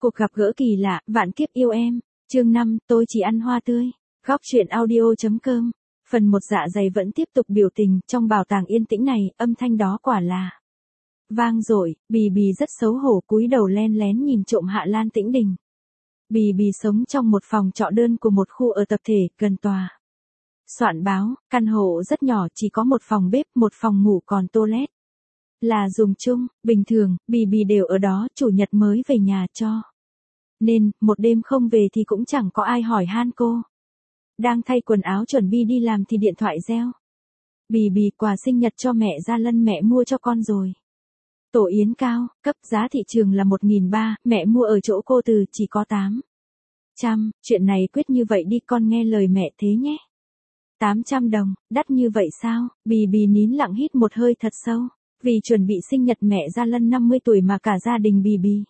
Cuộc gặp gỡ kỳ lạ, vạn kiếp yêu em. Chương 5, tôi chỉ ăn hoa tươi. Góc truyện audio.com. Phần 1 dạ dày vẫn tiếp tục biểu tình, trong bảo tàng yên tĩnh này, âm thanh đó quả là vang dội. Bì Bì rất xấu hổ cúi đầu len lén nhìn trộm Hạ Lan Tĩnh Đình. Bì Bì sống trong một phòng trọ đơn của một khu ở tập thể, gần tòa soạn báo, căn hộ rất nhỏ, chỉ có một phòng bếp, một phòng ngủ, còn toilet là dùng chung. Bình thường, Bì Bì đều ở đó, chủ nhật mới về nhà cho nên, một đêm không về thì cũng chẳng có ai hỏi han cô. Đang thay quần áo chuẩn bị đi làm thì điện thoại reo. Bì Bì, quà sinh nhật cho mẹ Gia Lân mẹ mua cho con rồi. Tổ yến cao, cấp giá thị trường là 1.300, mẹ mua ở chỗ cô từ chỉ có 800, chuyện này quyết như vậy đi, con nghe lời mẹ thế nhé. 800 đồng, đắt như vậy sao? Bì Bì nín lặng hít một hơi thật sâu. Vì chuẩn bị sinh nhật mẹ Gia Lân 50 tuổi mà cả gia đình Bì Bì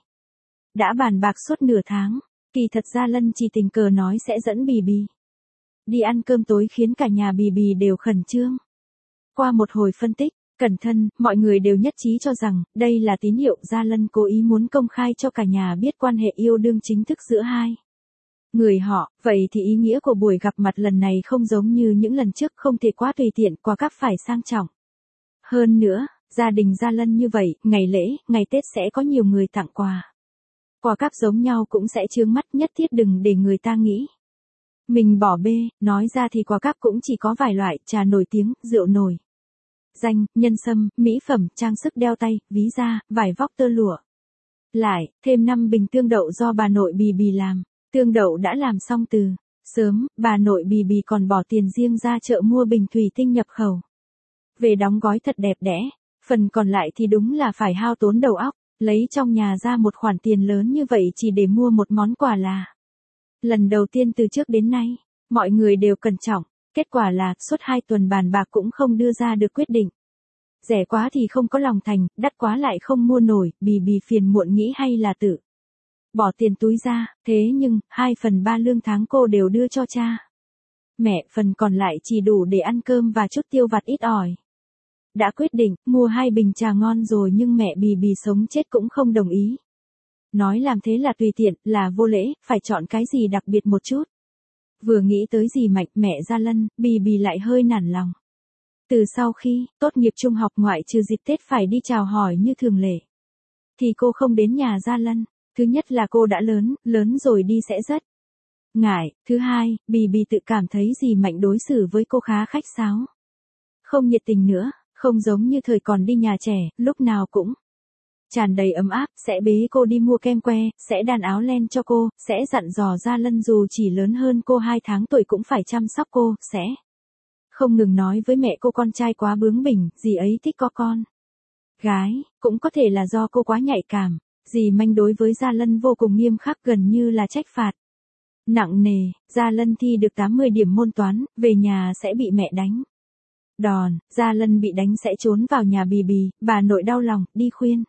đã bàn bạc suốt nửa tháng. Kỳ thật Gia Lân chỉ tình cờ nói sẽ dẫn Bì Bì đi ăn cơm tối khiến cả nhà Bì Bì đều khẩn trương. Qua một hồi phân tích cẩn thận, mọi người đều nhất trí cho rằng đây là tín hiệu Gia Lân cố ý muốn công khai cho cả nhà biết quan hệ yêu đương chính thức giữa hai người họ. Vậy thì ý nghĩa của buổi gặp mặt lần này không giống như những lần trước, không thể quá tùy tiện, quà cáp phải sang trọng. Hơn nữa, gia đình Gia Lân như vậy, ngày lễ, ngày Tết sẽ có nhiều người tặng quà. Quà cáp giống nhau cũng sẽ chướng mắt, nhất thiết đừng để người ta nghĩ mình bỏ bê. Nói ra thì quà cáp cũng chỉ có vài loại: trà nổi tiếng, rượu nổi danh, nhân sâm, mỹ phẩm, trang sức đeo tay, ví da, vải vóc tơ lụa. Lại, thêm 5 bình tương đậu do bà nội Bì Bì làm. Tương đậu đã làm xong từ sớm, bà nội Bì Bì còn bỏ tiền riêng ra chợ mua bình thủy tinh nhập khẩu về đóng gói thật đẹp đẽ. Phần còn lại thì đúng là phải hao tốn đầu óc, lấy trong nhà ra một khoản tiền lớn như vậy chỉ để mua một món quà là lần đầu tiên từ trước đến nay. Mọi người đều cẩn trọng, kết quả là suốt 2 tuần bàn bạc cũng không đưa ra được quyết định. Rẻ quá thì không có lòng thành, đắt quá lại không mua nổi. Bì Bì phiền muộn nghĩ hay là tự bỏ tiền túi ra. Thế nhưng 2/3 lương tháng cô đều đưa cho cha mẹ, phần còn lại chỉ đủ để ăn cơm và chút tiêu vặt ít ỏi. Đã quyết định mua 2 bình trà ngon rồi, nhưng mẹ Bì Bì sống chết cũng không đồng ý. Nói làm thế là tùy tiện, là vô lễ, phải chọn cái gì đặc biệt một chút. Vừa nghĩ tới dì Mạnh, mẹ Gia Lân, Bì Bì lại hơi nản lòng. Từ sau khi tốt nghiệp trung học, ngoại trừ dịp Tết phải đi chào hỏi như thường lệ, thì cô không đến nhà Gia Lân. Thứ nhất là cô đã lớn rồi đi sẽ rất ngại. Thứ hai, Bì Bì tự cảm thấy dì Mạnh đối xử với cô khá khách sáo, không nhiệt tình nữa, không giống như thời còn đi nhà trẻ, lúc nào cũng tràn đầy ấm áp, sẽ bế cô đi mua kem que, sẽ đan áo len cho cô, sẽ dặn dò Gia Lân dù chỉ lớn hơn cô 2 tháng tuổi cũng phải chăm sóc cô, sẽ không ngừng nói với mẹ cô con trai quá bướng bỉnh, dì ấy thích có con gái. Cũng có thể là do cô quá nhạy cảm, dì Mạnh đối với Gia Lân vô cùng nghiêm khắc, gần như là trách phạt nặng nề. Gia Lân thi được 80 điểm môn toán, về nhà sẽ bị mẹ đánh đòn. Gia Lân bị đánh sẽ trốn vào nhà Bì Bì, bà nội đau lòng, đi khuyên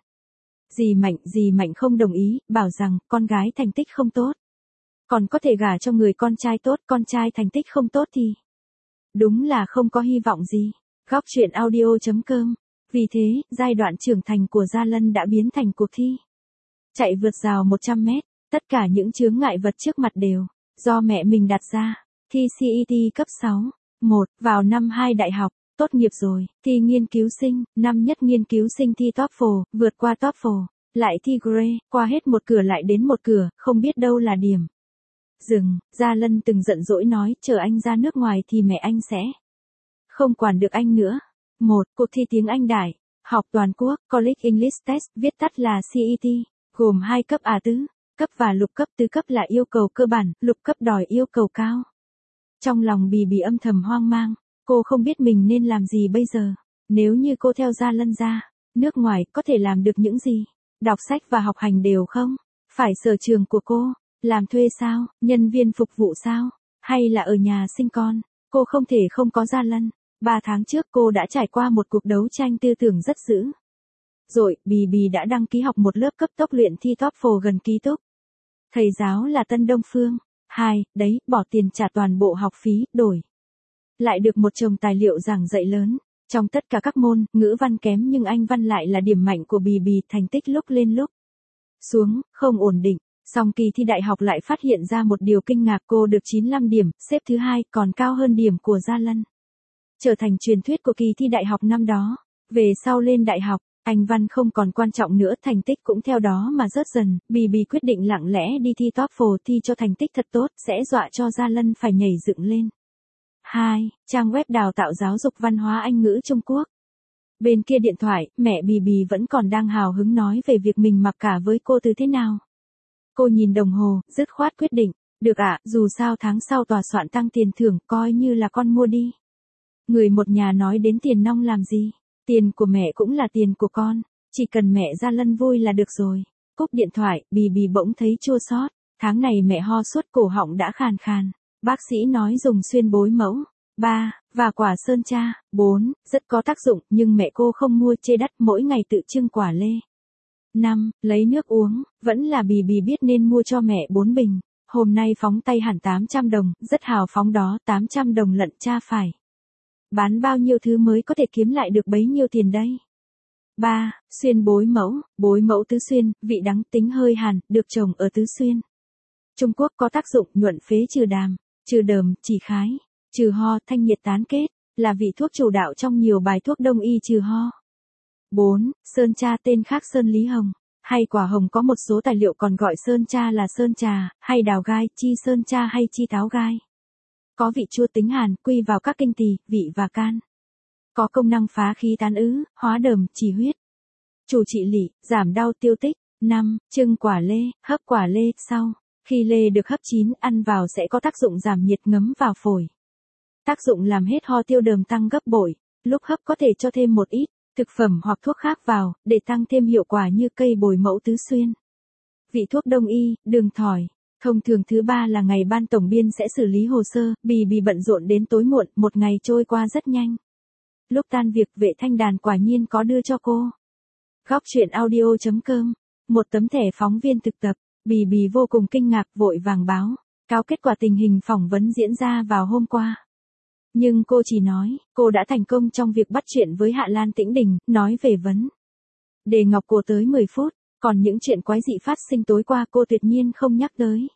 dì Mạnh không đồng ý, bảo rằng con gái thành tích không tốt còn có thể gả cho người con trai tốt, con trai thành tích không tốt thì đúng là không có hy vọng gì. Góc truyện audio.com. Vì thế, giai đoạn trưởng thành của Gia Lân đã biến thành cuộc thi chạy vượt rào 100 mét. Tất cả những chướng ngại vật trước mặt đều do mẹ mình đặt ra. Thi CET cấp 6, 1, vào năm 2 đại học, tốt nghiệp rồi, thi nghiên cứu sinh, năm nhất nghiên cứu sinh thi TOEFL, vượt qua TOEFL, lại thi GRE, qua hết một cửa lại đến một cửa, không biết đâu là điểm dừng. Gia Lân từng giận dỗi nói, chờ anh ra nước ngoài thì mẹ anh sẽ không quản được anh nữa. 1. Cuộc thi tiếng Anh đại học toàn quốc, College English Test, viết tắt là CET, gồm 2 cấp A4 cấp và lục cấp. Tứ cấp là yêu cầu cơ bản, lục cấp đòi yêu cầu cao. Trong lòng Bì Bì âm thầm hoang mang, cô không biết mình nên làm gì bây giờ. Nếu như cô theo Gia Lân ra nước ngoài, có thể làm được những gì? Đọc sách và học hành đều không? Phải sở trường của cô, làm thuê sao, nhân viên phục vụ sao, hay là ở nhà sinh con? Cô không thể không có Gia Lân. 3 tháng trước cô đã trải qua một cuộc đấu tranh tư tưởng rất dữ dội. Bì Bì đã đăng ký học một lớp cấp tốc luyện thi TOEFL gần ký túc. Thầy giáo là Tân Đông Phương. Đấy, bỏ tiền trả toàn bộ học phí, đổi lại được một chồng tài liệu giảng dạy lớn. Trong tất cả các môn, ngữ văn kém nhưng Anh văn lại là điểm mạnh của Bì Bì, thành tích lúc lên lúc xuống, không ổn định. Song kỳ thi đại học lại phát hiện ra một điều kinh ngạc, cô được 95 điểm, xếp thứ 2, còn cao hơn điểm của Gia Lân. Trở thành truyền thuyết của kỳ thi đại học năm đó. Về sau lên đại học, Anh văn không còn quan trọng nữa, thành tích cũng theo đó mà rớt dần, BB quyết định lặng lẽ đi thi TOEFL, thi cho thành tích thật tốt, sẽ dọa cho Gia Lân phải nhảy dựng lên. 2. Trang web đào tạo giáo dục văn hóa Anh ngữ Trung Quốc. Bên kia điện thoại, mẹ BB vẫn còn đang hào hứng nói về việc mình mặc cả với cô từ thế nào. Cô nhìn đồng hồ, dứt khoát quyết định, được ạ, dù sao tháng sau tòa soạn tăng tiền thưởng, coi như là con mua đi. Người một nhà nói đến tiền nong làm gì, tiền của mẹ cũng là tiền của con, chỉ cần mẹ Gia Lân vui là được rồi. Cúp điện thoại, BB bỗng thấy chua xót, tháng này mẹ ho suốt, cổ họng đã khàn khàn. Bác sĩ nói dùng xuyên bối mẫu. 3. Và quả sơn cha. 4. Rất có tác dụng, nhưng mẹ cô không mua, chê đắt, mỗi ngày tự trưng quả lê. 5. Lấy nước uống, vẫn là BB biết nên mua cho mẹ 4 bình. Hôm nay phóng tay hẳn 800 đồng, rất hào phóng đó, 800 đồng lận cha phải. Bán bao nhiêu thứ mới có thể kiếm lại được bấy nhiêu tiền đây? 3. Xuyên bối mẫu tứ xuyên, vị đắng tính hơi hàn, được trồng ở Tứ Xuyên. Trung Quốc có tác dụng nhuận phế trừ đàm, trừ đờm, chỉ khái, trừ ho, thanh nhiệt tán kết, là vị thuốc chủ đạo trong nhiều bài thuốc đông y trừ ho. 4. Sơn cha tên khác sơn lý hồng, hay quả hồng, có một số tài liệu còn gọi sơn cha là sơn trà, hay đào gai, chi sơn cha hay chi táo gai. Có vị chua tính hàn, quy vào các kinh tỳ, vị và can. Có công năng phá khí tán ứ, hóa đờm, trì huyết. Chủ trị lỵ, giảm đau tiêu tích. 5. Trưng quả lê, hấp quả lê, sau. Khi lê được hấp chín, ăn vào sẽ có tác dụng giảm nhiệt, ngấm vào phổi. Tác dụng làm hết ho tiêu đờm tăng gấp bội. Lúc hấp có thể cho thêm một ít thực phẩm hoặc thuốc khác vào, để tăng thêm hiệu quả như cây bồi mẫu Tứ Xuyên. Vị thuốc đông y, đường thỏi. Thông thường thứ 3 là ngày ban tổng biên sẽ xử lý hồ sơ, BB bận rộn đến tối muộn, một ngày trôi qua rất nhanh. Lúc tan việc, Vệ Thanh Đàn quả nhiên có đưa cho cô. Góc truyện audio.com, một tấm thẻ phóng viên thực tập. BB vô cùng kinh ngạc, vội vàng báo cáo kết quả tình hình phỏng vấn diễn ra vào hôm qua. Nhưng cô chỉ nói, cô đã thành công trong việc bắt chuyện với Hạ Lan Tĩnh Đình, nói về vấn đề ngọc cổ tới 10 phút, còn những chuyện quái dị phát sinh tối qua cô tuyệt nhiên không nhắc tới.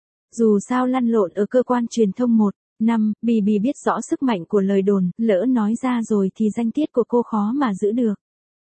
Dù sao lăn lộn ở cơ quan truyền thông 1 năm, BB biết rõ sức mạnh của lời đồn, lỡ nói ra rồi thì danh tiết của cô khó mà giữ được.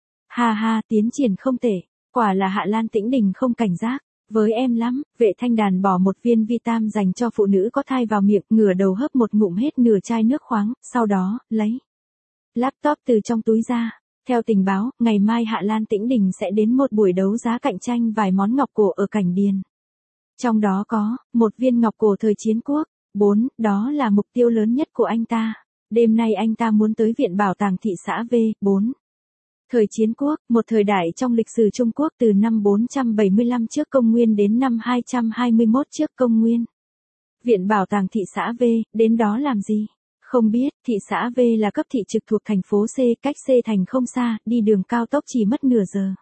Ha ha, tiến triển không tệ, quả là Hạ Lan Tĩnh Đình không cảnh giác với em lắm. Vệ Thanh Đàn bỏ một viên vitam dành cho phụ nữ có thai vào miệng, ngửa đầu hớp một ngụm hết nửa chai nước khoáng, sau đó, lấy laptop từ trong túi ra. Theo tình báo, ngày mai Hạ Lan Tĩnh Đình sẽ đến một buổi đấu giá cạnh tranh vài món ngọc cổ ở Cảnh Điền. Trong đó có một viên ngọc cổ thời chiến quốc. 4. Đó là mục tiêu lớn nhất của anh ta. Đêm nay anh ta muốn tới Viện Bảo tàng thị xã V. 4. Thời chiến quốc, một thời đại trong lịch sử Trung Quốc từ năm 475 trước công nguyên đến năm 221 trước công nguyên. Viện Bảo tàng thị xã V, đến đó làm gì? Không biết, thị xã V là cấp thị trực thuộc thành phố C, cách C thành không xa, đi đường cao tốc chỉ mất nửa giờ.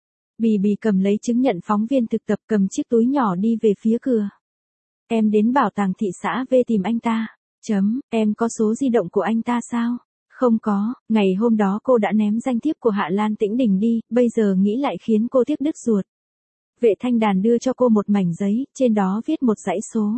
BB cầm lấy chứng nhận phóng viên thực tập, cầm chiếc túi nhỏ đi về phía cửa. Em đến bảo tàng thị xã V tìm anh ta. Em có số di động của anh ta sao? Không có, ngày hôm đó cô đã ném danh thiếp của Hạ Lan Tĩnh Đình đi, bây giờ nghĩ lại khiến cô tiếc đứt ruột. Vệ Thanh Đàn đưa cho cô một mảnh giấy, trên đó viết một dãy số.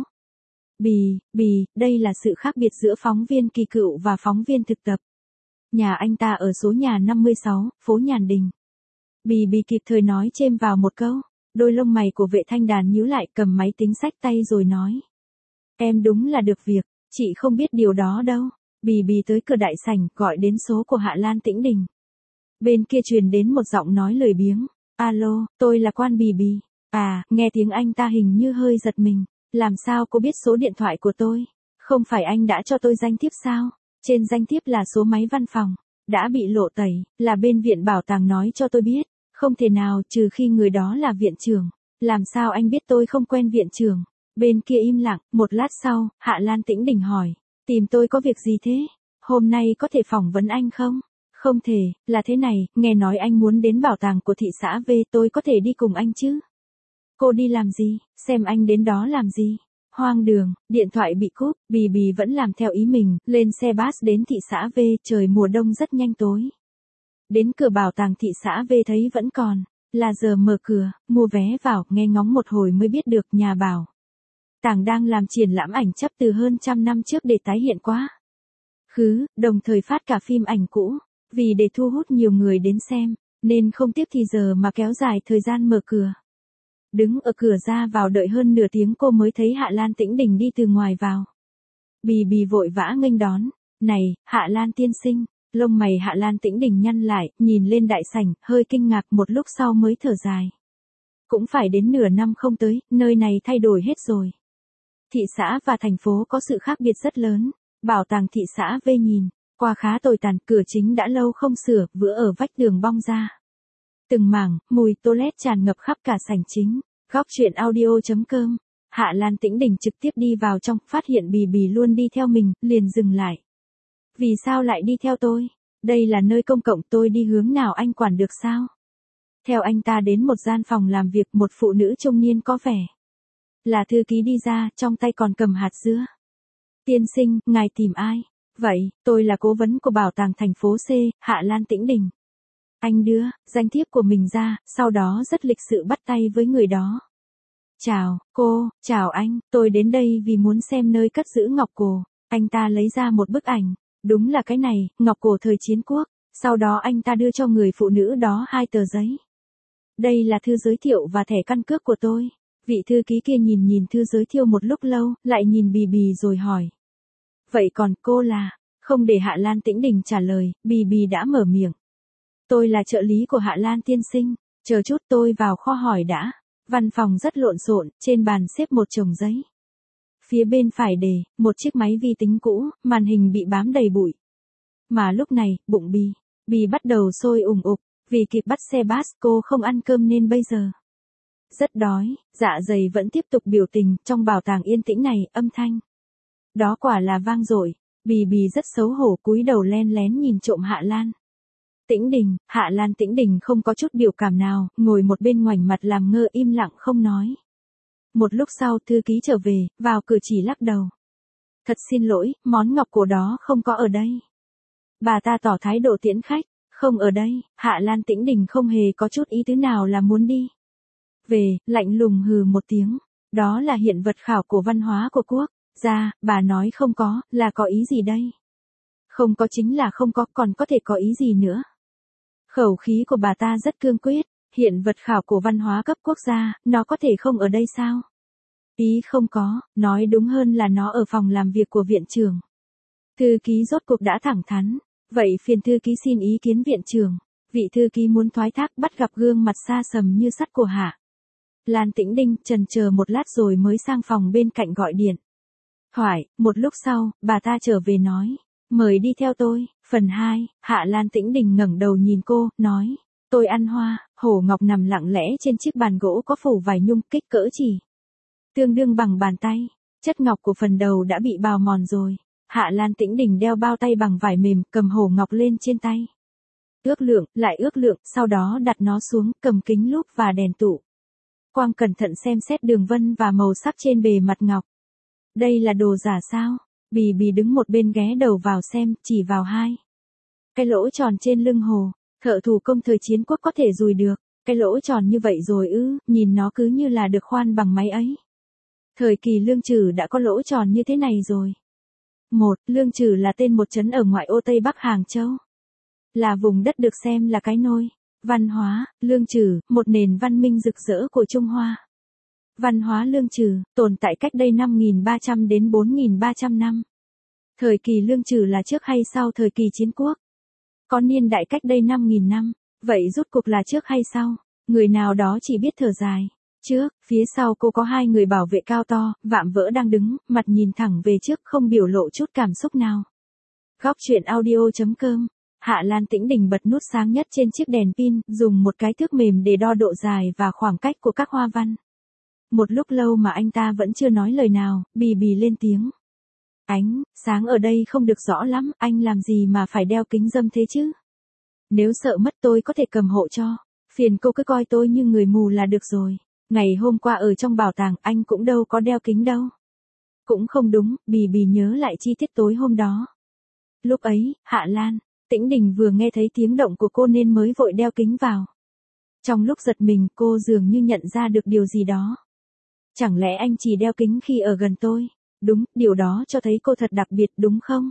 Đây là sự khác biệt giữa phóng viên kỳ cựu và phóng viên thực tập. Nhà anh ta ở số nhà 56, phố Nhàn Đình. BB kịp thời nói chêm vào một câu. Đôi lông mày của Vệ Thanh Đàn nhíu lại, cầm máy tính xách tay rồi nói. Em đúng là được việc, chị không biết điều đó đâu. BB tới cửa đại sảnh, gọi đến số của Hạ Lan Tĩnh Đình. Bên kia truyền đến một giọng nói lười biếng. Alo, tôi là quan BB. À, nghe tiếng anh ta hình như hơi giật mình. Làm sao cô biết số điện thoại của tôi? Không phải anh đã cho tôi danh thiếp sao? Trên danh thiếp là số máy văn phòng. Đã bị lộ tẩy, là bên Viện Bảo tàng nói cho tôi biết. Không thể nào, trừ khi người đó là viện trưởng. Làm sao anh biết tôi không quen viện trưởng? Bên kia im lặng, một lát sau, Hạ Lan Tĩnh Đình hỏi. Tìm tôi có việc gì thế? Hôm nay có thể phỏng vấn anh không? Không thể, là thế này, nghe nói anh muốn đến bảo tàng của thị xã V, tôi có thể đi cùng anh chứ? Cô đi làm gì? Xem anh đến đó làm gì? Hoang đường, điện thoại bị cúp, BB vẫn làm theo ý mình, lên xe bus đến thị xã V, trời mùa đông rất nhanh tối. Đến cửa bảo tàng thị xã V thấy vẫn còn là giờ mở cửa, mua vé vào, nghe ngóng một hồi mới biết được nhà bảo tàng đang làm triển lãm ảnh chấp từ hơn 100 năm trước để tái hiện quá khứ, đồng thời phát cả phim ảnh cũ. Vì để thu hút nhiều người đến xem, nên không tiếp thì giờ mà kéo dài thời gian mở cửa. Đứng ở cửa ra vào đợi hơn nửa tiếng cô mới thấy Hạ Lan Tĩnh Đình đi từ ngoài vào. Bì bì vội vã nghênh đón. Này, Hạ Lan tiên sinh. Lông mày Hạ Lan Tĩnh Đình nhăn lại, nhìn lên đại sảnh, hơi kinh ngạc một lúc sau mới thở dài. Cũng phải đến nửa năm không tới, nơi này thay đổi hết rồi. Thị xã và thành phố có sự khác biệt rất lớn. Bảo tàng thị xã về nhìn, qua khá tồi tàn, cửa chính đã lâu không sửa, vữa ở vách tường bong ra. Từng mảng, mùi toilet tràn ngập khắp cả sảnh chính. Góc truyện audio.com. Hạ Lan Tĩnh Đình trực tiếp đi vào trong, phát hiện bì bì luôn đi theo mình, liền dừng lại. Vì sao lại đi theo tôi? Đây là nơi công cộng, tôi đi hướng nào anh quản được sao? Theo anh ta đến một gian phòng làm việc, một phụ nữ trung niên có vẻ là thư ký đi ra, trong tay còn cầm hạt dưa. Tiên sinh, ngài tìm ai? Vậy, tôi là cố vấn của bảo tàng thành phố C, Hạ Lan Tĩnh Đình. Anh đưa danh thiếp của mình ra, sau đó rất lịch sự bắt tay với người đó. Chào, cô, chào anh, tôi đến đây vì muốn xem nơi cất giữ ngọc cổ. Anh ta lấy ra một bức ảnh, đúng là cái này, ngọc cổ thời chiến quốc. Sau đó anh ta đưa cho người phụ nữ đó 2 tờ giấy. Đây là thư giới thiệu và thẻ căn cước của tôi. Vị thư ký kia nhìn thư giới thiệu một lúc lâu, lại nhìn bì bì rồi hỏi. Vậy còn cô là? Không để Hạ Lan Tĩnh Đình trả lời, bì bì đã mở miệng. Tôi là trợ lý của Hạ Lan tiên sinh, chờ chút tôi vào kho hỏi đã. Văn phòng rất lộn xộn, trên bàn xếp một chồng giấy. Phía bên phải để, một chiếc máy vi tính cũ, màn hình bị bám đầy bụi. Mà lúc này, bụng bì bắt đầu sôi ủng ục, vì kịp bắt xe bus cô không ăn cơm nên bây giờ rất đói, dạ dày vẫn tiếp tục biểu tình, trong bảo tàng yên tĩnh này, âm thanh đó quả là vang dội. Bì rất xấu hổ cúi đầu len lén nhìn trộm Hạ Lan Tĩnh Đình. Hạ Lan Tĩnh Đình không có chút biểu cảm nào, ngồi một bên ngoảnh mặt làm ngơ im lặng không nói. Một lúc sau thư ký trở về, vào cửa chỉ lắc đầu. Thật xin lỗi, món ngọc cổ đó không có ở đây. Bà ta tỏ thái độ tiễn khách, không ở đây. Hạ Lan Tĩnh Đình không hề có chút ý tứ nào là muốn đi về, lạnh lùng hừ một tiếng. Đó là hiện vật khảo cổ văn hóa của quốc gia, bà nói không có, là có ý gì đây? Không có chính là không có, còn có thể có ý gì nữa? Khẩu khí của bà ta rất cương quyết, hiện vật khảo cổ văn hóa cấp quốc gia, nó có thể không ở đây sao? Ý không có, nói đúng hơn là nó ở phòng làm việc của viện trưởng. Thư ký rốt cuộc đã thẳng thắn, vậy phiền thư ký xin ý kiến viện trưởng. Vị thư ký muốn thoái thác bắt gặp gương mặt xa sầm như sắt của Hạ Lan Tĩnh Đình, chần chờ một lát rồi mới sang phòng bên cạnh gọi điện. Một lúc sau, bà ta trở về nói, mời đi theo tôi. Phần 2, Hạ Lan Tĩnh Đình ngẩng đầu nhìn cô, nói, tôi ăn hoa. Hổ ngọc nằm lặng lẽ trên chiếc bàn gỗ có phủ vải nhung, kích cỡ chỉ tương đương bằng bàn tay. Chất ngọc của phần đầu đã bị bào mòn rồi. Hạ Lan Tĩnh Đình đeo bao tay bằng vải mềm, cầm hổ ngọc lên trên tay. Ước lượng, lại ước lượng, sau đó đặt nó xuống, cầm kính lúp và đèn tụ quang cẩn thận xem xét đường vân và màu sắc trên bề mặt ngọc. Đây là đồ giả sao? Bì đứng một bên ghé đầu vào xem, chỉ vào 2 cái lỗ tròn trên lưng hồ. Thợ thủ công thời chiến quốc có thể dùi được cái lỗ tròn như vậy rồi ư? Nhìn nó cứ như là được khoan bằng máy ấy. Thời kỳ Lương Chử đã có lỗ tròn như thế này rồi. Lương Chử là tên một trấn ở ngoại ô Tây Bắc Hàng Châu. Là vùng đất được xem là cái nôi văn hóa. Lương Chử, một nền văn minh rực rỡ của Trung Hoa. Văn hóa Lương Chử tồn tại cách đây 5.300 đến 4.300 năm. Thời kỳ Lương Chử là trước hay sau thời kỳ chiến quốc? Có niên đại cách đây 5.000 năm. Vậy rốt cuộc là trước hay sau? Người nào đó chỉ biết thở dài. Trước, phía sau cô có 2 người bảo vệ cao to, vạm vỡ đang đứng, mặt nhìn thẳng về trước không biểu lộ chút cảm xúc nào. Góc truyện audio.com. Hạ Lan Tĩnh Đình bật nút sáng nhất trên chiếc đèn pin, dùng một cái thước mềm để đo độ dài và khoảng cách của các hoa văn. Một lúc lâu mà anh ta vẫn chưa nói lời nào, bì lên tiếng. Ánh sáng ở đây không được rõ lắm, anh làm gì mà phải đeo kính râm thế chứ? Nếu sợ mất tôi có thể cầm hộ cho. Phiền cô cứ coi tôi như người mù là được rồi. Ngày hôm qua ở trong bảo tàng anh cũng đâu có đeo kính đâu. Cũng không đúng, bì nhớ lại chi tiết tối hôm đó. Lúc ấy, Hạ Lan Tĩnh Đình vừa nghe thấy tiếng động của cô nên mới vội đeo kính vào. Trong lúc giật mình cô dường như nhận ra được điều gì đó. Chẳng lẽ anh chỉ đeo kính khi ở gần tôi? Đúng, điều đó cho thấy cô thật đặc biệt đúng không?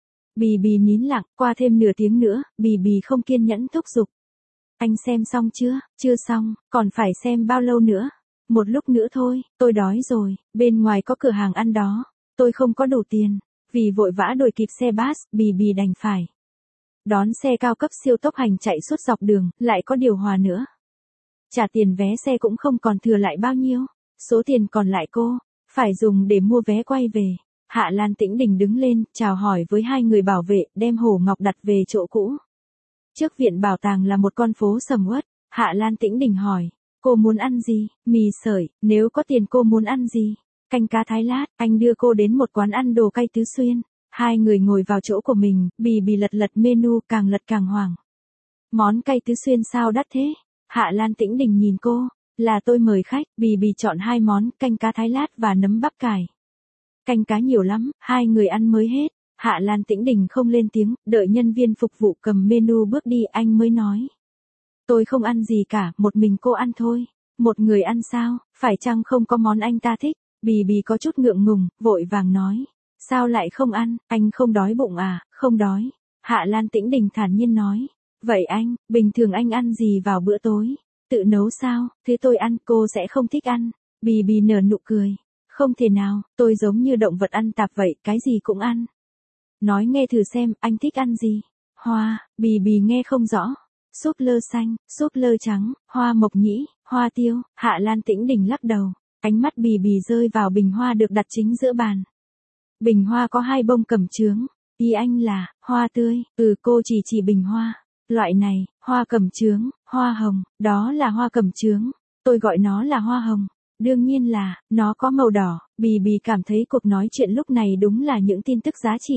Bì bì nín lặng, qua thêm nửa tiếng nữa, bì bì không kiên nhẫn thúc giục. Anh xem xong chưa? Chưa xong, còn phải xem bao lâu nữa? Một lúc nữa thôi, tôi đói rồi, bên ngoài có cửa hàng ăn đó. Tôi không có đủ tiền, vì vội vã đuổi kịp xe bus, bì bì đành phải đón xe cao cấp siêu tốc hành chạy suốt dọc đường, lại có điều hòa nữa. Trả tiền vé xe cũng không còn thừa lại bao nhiêu, số tiền còn lại cô phải dùng để mua vé quay về. Hạ Lan Tĩnh Đình đứng lên, chào hỏi với hai người bảo vệ, đem Hồ Ngọc đặt về chỗ cũ. Trước viện bảo tàng là một con phố sầm uất, Hạ Lan Tĩnh Đình hỏi, cô muốn ăn gì? Mì sợi, nếu có tiền cô muốn ăn gì? Canh cá thái lát, anh đưa cô đến một quán ăn đồ cay Tứ Xuyên. Hai người ngồi vào chỗ của mình, bì bì lật lật menu, càng lật càng hoảng. Món cay Tứ Xuyên sao đắt thế? Hạ Lan Tĩnh Đình nhìn cô, là tôi mời khách, bì bì chọn hai món, canh cá thái lát và nấm bắp cải. Canh cá nhiều lắm, hai người ăn mới hết. Hạ Lan Tĩnh Đình không lên tiếng, đợi nhân viên phục vụ cầm menu bước đi anh mới nói. Tôi không ăn gì cả, một mình cô ăn thôi. Một người ăn sao, phải chăng không có món anh ta thích? Bì bì có chút ngượng ngùng, vội vàng nói. Sao lại không ăn, anh không đói bụng à? Không đói. Hạ Lan Tĩnh Đình thản nhiên nói. Vậy anh, bình thường anh ăn gì vào bữa tối? Tự nấu sao? Thế tôi ăn, cô sẽ không thích ăn. Bì bì nở nụ cười. Không thể nào, tôi giống như động vật ăn tạp vậy, cái gì cũng ăn. Nói nghe thử xem, anh thích ăn gì? Hoa, bì bì nghe không rõ. Súp lơ xanh, súp lơ trắng, hoa mộc nhĩ, hoa tiêu. Hạ Lan Tĩnh Đình lắc đầu. Ánh mắt bì bì rơi vào bình hoa được đặt chính giữa bàn. Bình hoa có hai bông cẩm chướng. Ý anh là, hoa tươi. Cô chỉ bình hoa. Loại này, hoa cẩm chướng, hoa hồng, đó là hoa cẩm chướng. Tôi gọi nó là hoa hồng. Đương nhiên là, nó có màu đỏ. Bì bì cảm thấy cuộc nói chuyện lúc này đúng là những tin tức giá trị.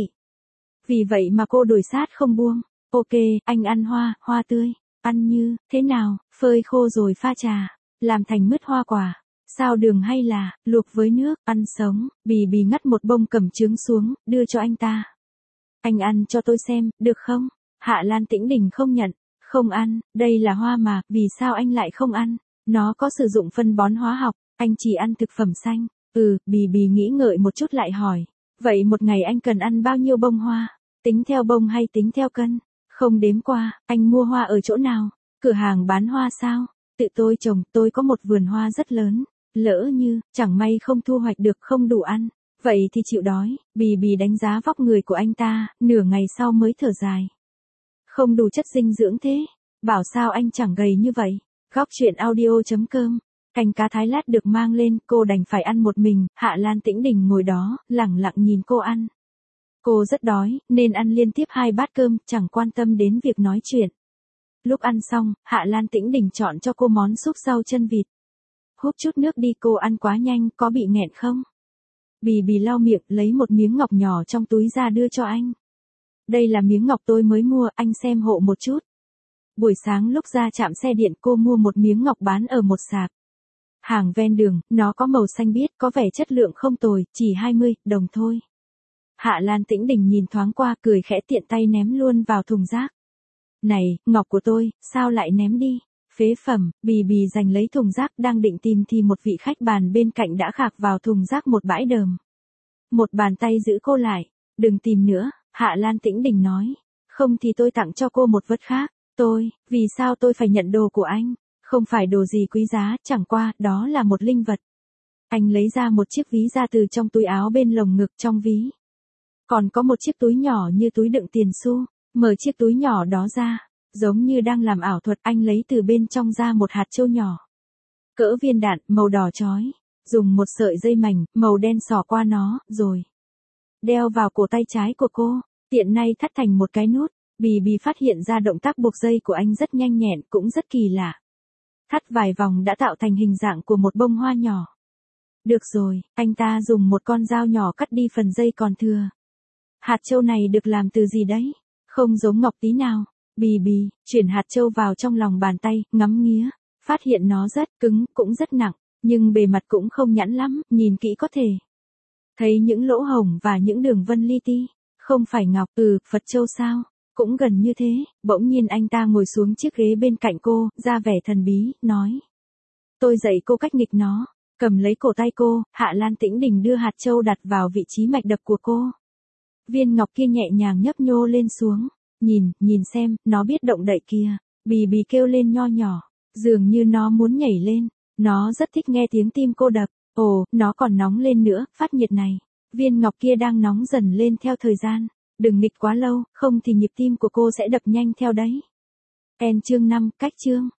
Vì vậy mà cô đuổi sát không buông. Ok, anh ăn hoa tươi. Ăn như, thế nào, phơi khô rồi pha trà. Làm thành mứt hoa quả. Sao đường hay là, luộc với nước, ăn sống. Bì bì ngắt một bông cẩm chướng xuống, đưa cho anh ta. Anh ăn cho tôi xem, được không? Hạ Lan Tĩnh Đình không nhận. Không ăn, đây là hoa mà, vì sao anh lại không ăn? Nó có sử dụng phân bón hóa học, anh chỉ ăn thực phẩm xanh. Bì bì nghĩ ngợi một chút lại hỏi. Vậy một ngày anh cần ăn bao nhiêu bông hoa? Tính theo bông hay tính theo cân? Không đếm qua, anh mua hoa ở chỗ nào? Cửa hàng bán hoa sao? Tự tôi trồng, tôi có một vườn hoa rất lớn. Lỡ như, chẳng may không thu hoạch được không đủ ăn. Vậy thì chịu đói. Bì bì đánh giá vóc người của anh ta, nửa ngày sau mới thở dài. Không đủ chất dinh dưỡng thế. Bảo sao anh chẳng gầy như vậy. Góc truyện audio.com. Canh cá thái lát được mang lên, cô đành phải ăn một mình. Hạ Lan Tĩnh Đình ngồi đó, lẳng lặng nhìn cô ăn. Cô rất đói, nên ăn liên tiếp 2 bát cơm, chẳng quan tâm đến việc nói chuyện. Lúc ăn xong, Hạ Lan Tĩnh Đình chọn cho cô món súp rau chân vịt. Húp chút nước đi, cô ăn quá nhanh, có bị nghẹn không? Bì bì lau miệng, lấy một miếng ngọc nhỏ trong túi ra đưa cho anh. Đây là miếng ngọc tôi mới mua, anh xem hộ một chút. Buổi sáng lúc ra trạm xe điện cô mua một miếng ngọc bán ở một sạp. Hàng ven đường, nó có màu xanh biếc, có vẻ chất lượng không tồi, chỉ 20 đồng thôi. Hạ Lan Tĩnh Đình nhìn thoáng qua, cười khẽ tiện tay ném luôn vào thùng rác. Này, ngọc của tôi, sao lại ném đi? Phế phẩm. Bì bì giành lấy thùng rác đang định tìm thì một vị khách bàn bên cạnh đã khạc vào thùng rác một bãi đờm. Một bàn tay giữ cô lại. Đừng tìm nữa, Hạ Lan Tĩnh Đình nói. Không thì tôi tặng cho cô một vật khác. Vì sao tôi phải nhận đồ của anh? Không phải đồ gì quý giá, chẳng qua, đó là một linh vật. Anh lấy ra một chiếc ví ra từ trong túi áo bên lồng ngực trong ví. Còn có một chiếc túi nhỏ như túi đựng tiền xu. Mở chiếc túi nhỏ đó ra. Giống như đang làm ảo thuật, anh lấy từ bên trong ra một hạt châu nhỏ. Cỡ viên đạn, màu đỏ chói. Dùng một sợi dây mảnh, màu đen xỏ qua nó, rồi đeo vào cổ tay trái của cô. Tiện nay thắt thành một cái nút. Bì bì phát hiện ra động tác buộc dây của anh rất nhanh nhẹn, cũng rất kỳ lạ. Thắt vài vòng đã tạo thành hình dạng của một bông hoa nhỏ. Được rồi, anh ta dùng một con dao nhỏ cắt đi phần dây còn thừa. Hạt châu này được làm từ gì đấy? Không giống ngọc tí nào. Bì bì, chuyển hạt châu vào trong lòng bàn tay, ngắm nghía. Phát hiện nó rất cứng, cũng rất nặng. Nhưng bề mặt cũng không nhẵn lắm, nhìn kỹ có thể thấy những lỗ hổng và những đường vân li ti. Không phải ngọc, Phật châu sao? Cũng gần như thế, bỗng nhiên anh ta ngồi xuống chiếc ghế bên cạnh cô, ra vẻ thần bí, nói. Tôi dạy cô cách nghịch nó. Cầm lấy cổ tay cô, Hạ Lan Tĩnh Đình đưa hạt châu đặt vào vị trí mạch đập của cô. Viên ngọc kia nhẹ nhàng nhấp nhô lên xuống. Nhìn xem, nó biết động đậy kìa. Bì bì kêu lên nho nhỏ. Dường như nó muốn nhảy lên. Nó rất thích nghe tiếng tim cô đập. Ồ, nó còn nóng lên nữa, phát nhiệt này. Viên ngọc kia đang nóng dần lên theo thời gian. Đừng nghịch quá lâu, không thì nhịp tim của cô sẽ đập nhanh theo đấy. Chương 5, cách chương.